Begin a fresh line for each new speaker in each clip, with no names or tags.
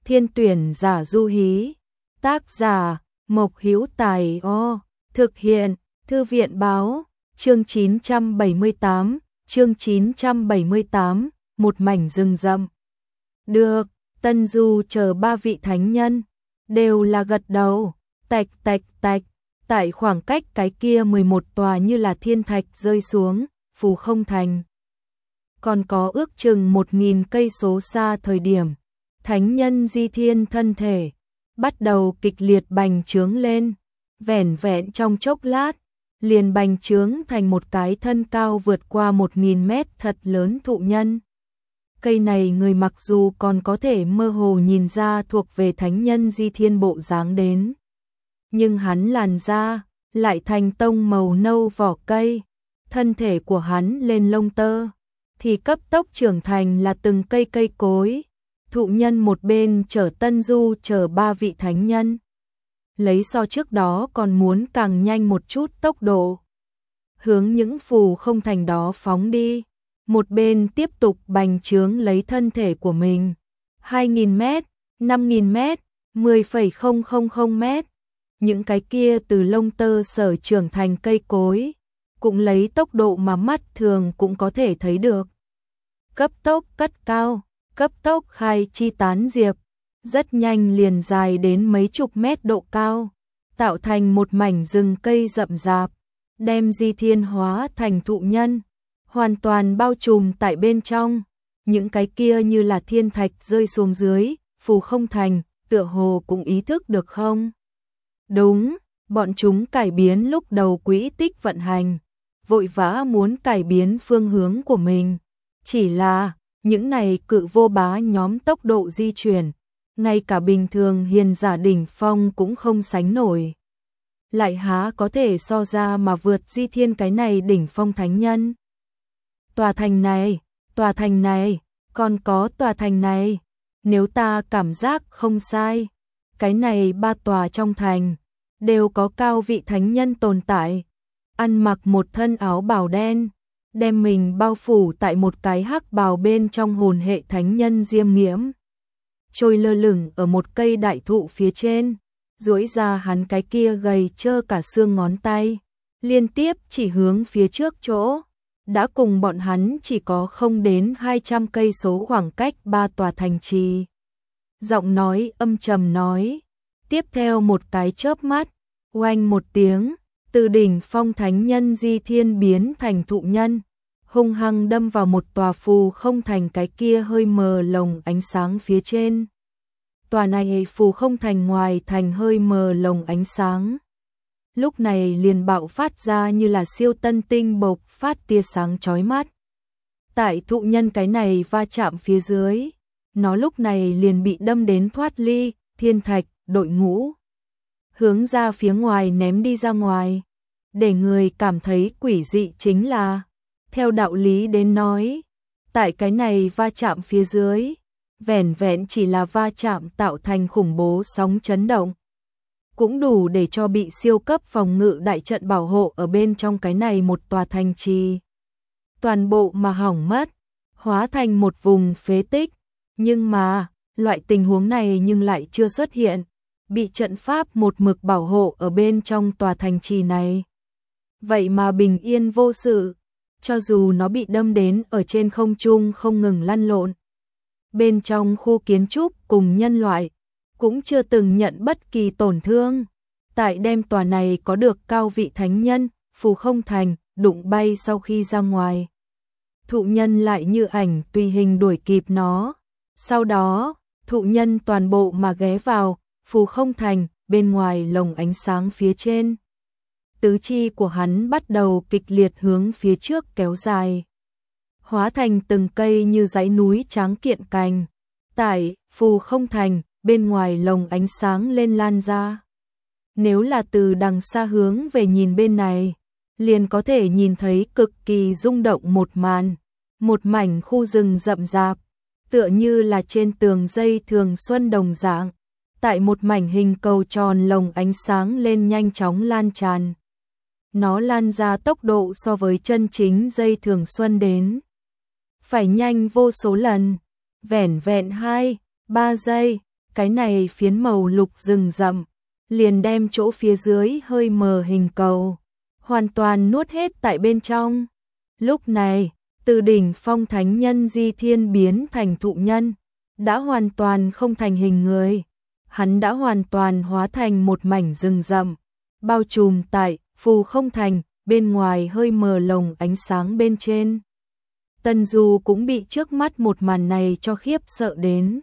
Thiên tuyển giả du hí. Tác giả Mộc Hữu Tài. Thực hiện Thư viện báo. Chương 978, một mảnh rừng rậm. Được, Tân Du chờ ba vị thánh nhân, đều là gật đầu, tạch tạch tạch, tại khoảng cách cái kia 11 tòa như là thiên thạch rơi xuống, Phù Không Thành. Còn có ước chừng 1000 cây số xa thời điểm, thánh nhân Di Thiên thân thể bắt đầu kịch liệt bành trướng lên, vẻn vẹn trong chốc lát, liền bành trướng thành một cái thân cao vượt qua 1000 mét thật lớn thụ nhân. Cây này người mặc dù còn có thể mơ hồ nhìn ra thuộc về thánh nhân Di Thiên bộ dáng đến, nhưng hắn làn da lại thành tông màu nâu vỏ cây, thân thể của hắn lên lông tơ thì cấp tốc trưởng thành là từng cây cây cối. Thụ nhân một bên chở Tân Du chở ba vị thánh nhân, lấy so trước đó còn muốn càng nhanh một chút tốc độ, hướng những Phù Không Thành đó phóng đi, một bên tiếp tục bành trướng lấy thân thể của mình. 2000 mét, 5000 mét, 10,000 mét, những cái kia từ lông tơ sở trưởng thành cây cối, cũng lấy tốc độ mà mắt thường cũng có thể thấy được. Cấp tốc cất cao, cấp tốc khai chi tán diệp, rất nhanh liền dài đến mấy chục mét độ cao, tạo thành một mảnh rừng cây rậm rạp, đem Di Thiên hóa thành thụ nhân, hoàn toàn bao trùm tại bên trong. Những cái kia như là thiên thạch rơi xuống dưới, Phù Không Thành, tựa hồ cũng ý thức được không? Đúng, bọn chúng cải biến lúc đầu quỹ tích vận hành, vội vã muốn cải biến phương hướng của mình. Chỉ là, những này cự vô bá nhóm tốc độ di chuyển, ngay cả bình thường hiền giả đỉnh phong cũng không sánh nổi. Lại há có thể so ra mà vượt Di Thiên cái này đỉnh phong thánh nhân. Tòa thành này, còn có tòa thành này, nếu ta cảm giác không sai, cái này ba tòa trong thành, đều có cao vị thánh nhân tồn tại, ăn mặc một thân áo bào đen, đem mình bao phủ tại một cái hắc bào bên trong hồn hệ thánh nhân diêm nghiễm, trôi lơ lửng ở một cây đại thụ phía trên, duỗi ra hắn cái kia gầy trơ cả xương ngón tay, liên tiếp chỉ hướng phía trước chỗ, đã cùng bọn hắn chỉ có không đến 200 cây số khoảng cách ba tòa thành trì. Giọng nói âm trầm nói, tiếp theo một cái chớp mắt, oanh một tiếng, từ đỉnh phong thánh nhân Di Thiên biến thành thụ nhân, hung hăng đâm vào một tòa Phù Không Thành cái kia hơi mờ lồng ánh sáng phía trên. Tòa này Phù Không Thành ngoài thành hơi mờ lồng ánh sáng, lúc này liền bạo phát ra như là siêu tân tinh bộc phát tia sáng chói mắt. Tại thụ nhân cái này va chạm phía dưới, nó lúc này liền bị đâm đến thoát ly thiên thạch đội ngũ, hướng ra phía ngoài ném đi ra ngoài. Để người cảm thấy quỷ dị chính là, theo đạo lý đến nói, tại cái này va chạm phía dưới, vẻn vẹn chỉ là va chạm tạo thành khủng bố sóng chấn động, cũng đủ để cho bị siêu cấp phòng ngự đại trận bảo hộ ở bên trong cái này một tòa thành trì toàn bộ mà hỏng mất, hóa thành một vùng phế tích. Nhưng mà, loại tình huống này nhưng lại chưa xuất hiện, bị trận pháp một mực bảo hộ ở bên trong tòa thành trì này. Vậy mà bình yên vô sự, cho dù nó bị đâm đến ở trên không trung không ngừng lăn lộn. Bên trong khu kiến trúc cùng nhân loại, cũng chưa từng nhận bất kỳ tổn thương. Tại đem tòa này có được cao vị thánh nhân, Phù Không Thành, đụng bay sau khi ra ngoài. Thụ nhân lại như ảnh tùy hình đuổi kịp nó. Sau đó, thụ nhân toàn bộ mà ghé vào Phù Không Thành, bên ngoài lồng ánh sáng phía trên. Tứ chi của hắn bắt đầu kịch liệt hướng phía trước kéo dài, hóa thành từng cây như dãy núi tráng kiện cành. Tại Phù Không Thành, bên ngoài lồng ánh sáng lên lan ra. Nếu là từ đằng xa hướng về nhìn bên này, liền có thể nhìn thấy cực kỳ rung động một màn, một mảnh khu rừng rậm rạp, tựa như là trên tường dây thường xuân đồng dạng, tại một mảnh hình cầu tròn lồng ánh sáng lên nhanh chóng lan tràn. Nó lan ra tốc độ so với chân chính dây thường xuân đến phải nhanh vô số lần, vẻn vẹn 2-3 giây, cái này phiến màu lục rừng rậm, liền đem chỗ phía dưới hơi mờ hình cầu, hoàn toàn nuốt hết tại bên trong. Lúc này, từ đỉnh phong thánh nhân Di Thiên biến thành thụ nhân, đã hoàn toàn không thành hình người. Hắn đã hoàn toàn hóa thành một mảnh rừng rậm, bao trùm tại Phù Không Thành, bên ngoài hơi mờ lồng ánh sáng bên trên. Tân Du cũng bị trước mắt một màn này cho khiếp sợ đến.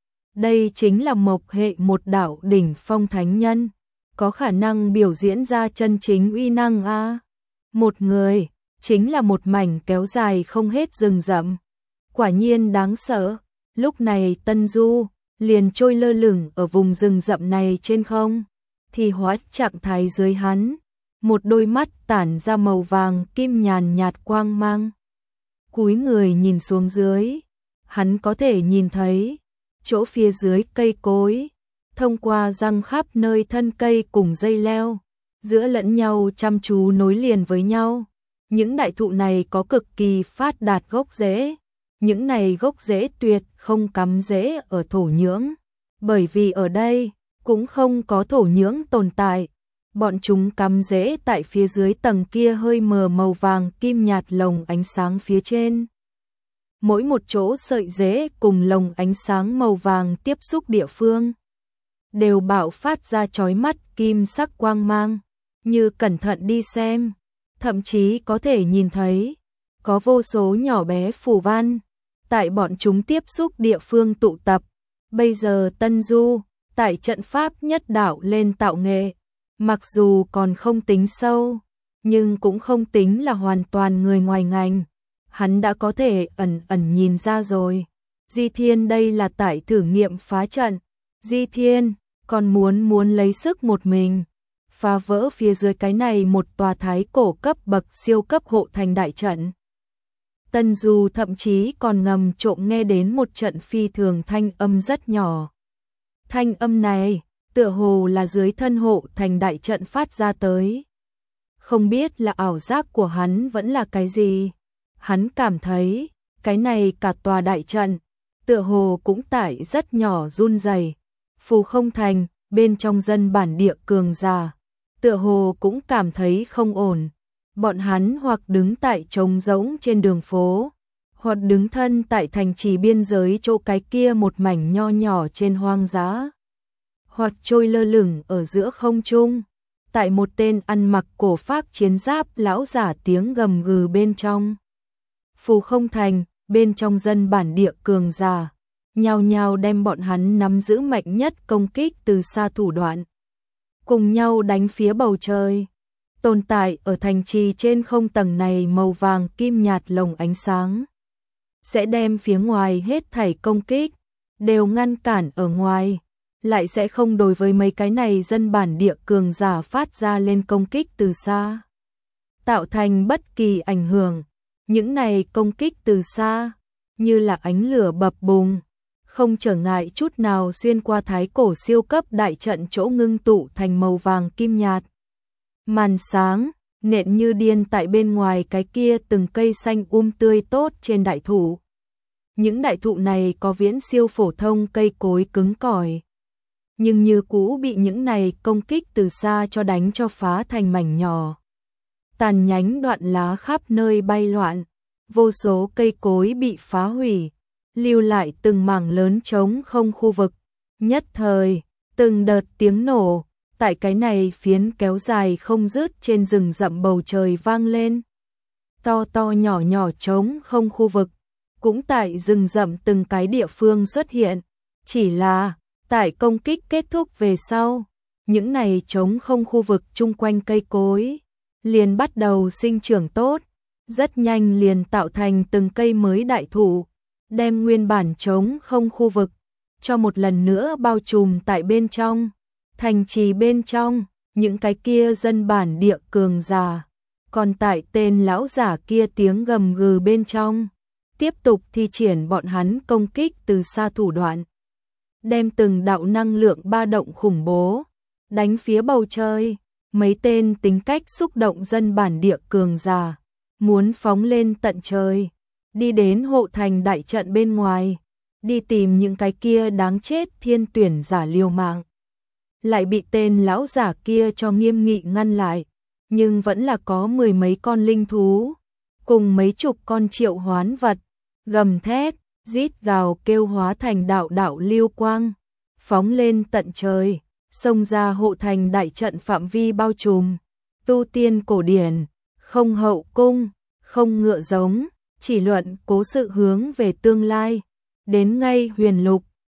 Đây chính là mộc hệ một đạo đỉnh phong thánh nhân, có khả năng biểu diễn ra chân chính uy năng a. Một người, chính là một mảnh kéo dài không hết rừng rậm. Quả nhiên đáng sợ, lúc này Tân Du liền trôi lơ lửng ở vùng rừng rậm này trên không, thì hóa trạng thái dưới hắn, một đôi mắt tản ra màu vàng kim nhàn nhạt quang mang. Cúi người nhìn xuống dưới, hắn có thể nhìn thấy chỗ phía dưới cây cối, thông qua răng khắp nơi thân cây cùng dây leo, giữa lẫn nhau chăm chú nối liền với nhau. Những đại thụ này có cực kỳ phát đạt gốc rễ, những này gốc rễ tuyệt không cắm rễ ở thổ nhưỡng, bởi vì ở đây cũng không có thổ nhưỡng tồn tại. Bọn chúng cắm rễ tại phía dưới tầng kia hơi mờ màu vàng kim nhạt lồng ánh sáng phía trên. Mỗi một chỗ sợi rễ cùng lồng ánh sáng màu vàng tiếp xúc địa phương đều bạo phát ra chói mắt kim sắc quang mang, như cẩn thận đi xem, thậm chí có thể nhìn thấy có vô số nhỏ bé phù văn tại bọn chúng tiếp xúc địa phương tụ tập. Bây giờ Tân Du tại trận pháp nhất đạo lên tạo nghệ, mặc dù còn không tính sâu, nhưng cũng không tính là hoàn toàn người ngoài ngành. Hắn đã có thể ẩn ẩn nhìn ra rồi. Di Thiên đây là tại thử nghiệm phá trận. Di Thiên còn muốn lấy sức một mình phá vỡ phía dưới cái này một tòa thái cổ cấp bậc siêu cấp hộ thành đại trận. Tân Du thậm chí còn ngầm trộm nghe đến một trận phi thường thanh âm rất nhỏ. Thanh âm này tựa hồ là dưới thân hộ thành đại trận phát ra tới. Không biết là ảo giác của hắn vẫn là cái gì. Hắn cảm thấy cái này cả tòa đại trận tựa hồ cũng tại rất nhỏ run rẩy. Phù Không Thành bên trong dân bản địa cường giả tựa hồ cũng cảm thấy không ổn. Bọn hắn hoặc đứng tại trống rỗng trên đường phố, hoặc đứng thân tại thành trì biên giới chỗ cái kia một mảnh nho nhỏ trên hoang dã, hoặc trôi lơ lửng ở giữa không trung, tại một tên ăn mặc cổ phác chiến giáp lão giả tiếng gầm gừ bên trong. Phù Không Thành bên trong dân bản địa cường giả nhao nhao đem bọn hắn nắm giữ mạnh nhất công kích từ xa thủ đoạn, cùng nhau đánh phía bầu trời. Tồn tại ở thành trì trên không tầng này màu vàng kim nhạt lồng ánh sáng sẽ đem phía ngoài hết thảy công kích đều ngăn cản ở ngoài, lại sẽ không đối với mấy cái này dân bản địa cường giả phát ra lên công kích từ xa tạo thành bất kỳ ảnh hưởng. Những này công kích từ xa như là ánh lửa bập bùng, không trở ngại chút nào xuyên qua thái cổ siêu cấp đại trận chỗ ngưng tụ thành màu vàng kim nhạt. Màn sáng nện như điên tại bên ngoài cái kia từng cây xanh tươi tốt trên đại thụ. Những đại thụ này có viễn siêu phổ thông cây cối cứng cỏi, nhưng như cũ bị những này công kích từ xa cho đánh cho phá thành mảnh nhỏ. Tàn nhánh đoạn lá khắp nơi bay loạn, vô số cây cối bị phá hủy, lưu lại từng mảng lớn trống không khu vực. Nhất thời, từng đợt tiếng nổ tại cái này phiến kéo dài không dứt trên rừng rậm bầu trời vang lên. To to nhỏ nhỏ trống không khu vực cũng tại rừng rậm từng cái địa phương xuất hiện, chỉ là tại công kích kết thúc về sau, những này trống không khu vực chung quanh cây cối liền bắt đầu sinh trưởng tốt, rất nhanh liền tạo thành từng cây mới đại thụ, đem nguyên bản trống không khu vực cho một lần nữa bao trùm tại bên trong. Thành trì bên trong, những cái kia dân bản địa cường giả, còn tại tên lão giả kia tiếng gầm gừ bên trong, tiếp tục thi triển bọn hắn công kích từ xa thủ đoạn, đem từng đạo năng lượng ba động khủng bố đánh phía bầu trời. Mấy tên tính cách xúc động dân bản địa cường giả muốn phóng lên tận trời, đi đến hộ thành đại trận bên ngoài, đi tìm những cái kia đáng chết thiên tuyển giả liều mạng. Lại bị tên lão giả kia cho nghiêm nghị ngăn lại, nhưng vẫn là có mười mấy con linh thú, cùng mấy chục con triệu hoán vật, gầm thét, rít gào kêu hóa thành đạo đạo lưu quang, phóng lên tận trời, xông ra hộ thành đại trận phạm vi bao trùm, tu tiên cổ điển, không hậu cung, không ngựa giống, chỉ luận cố sự hướng về tương lai, đến ngay huyền lục,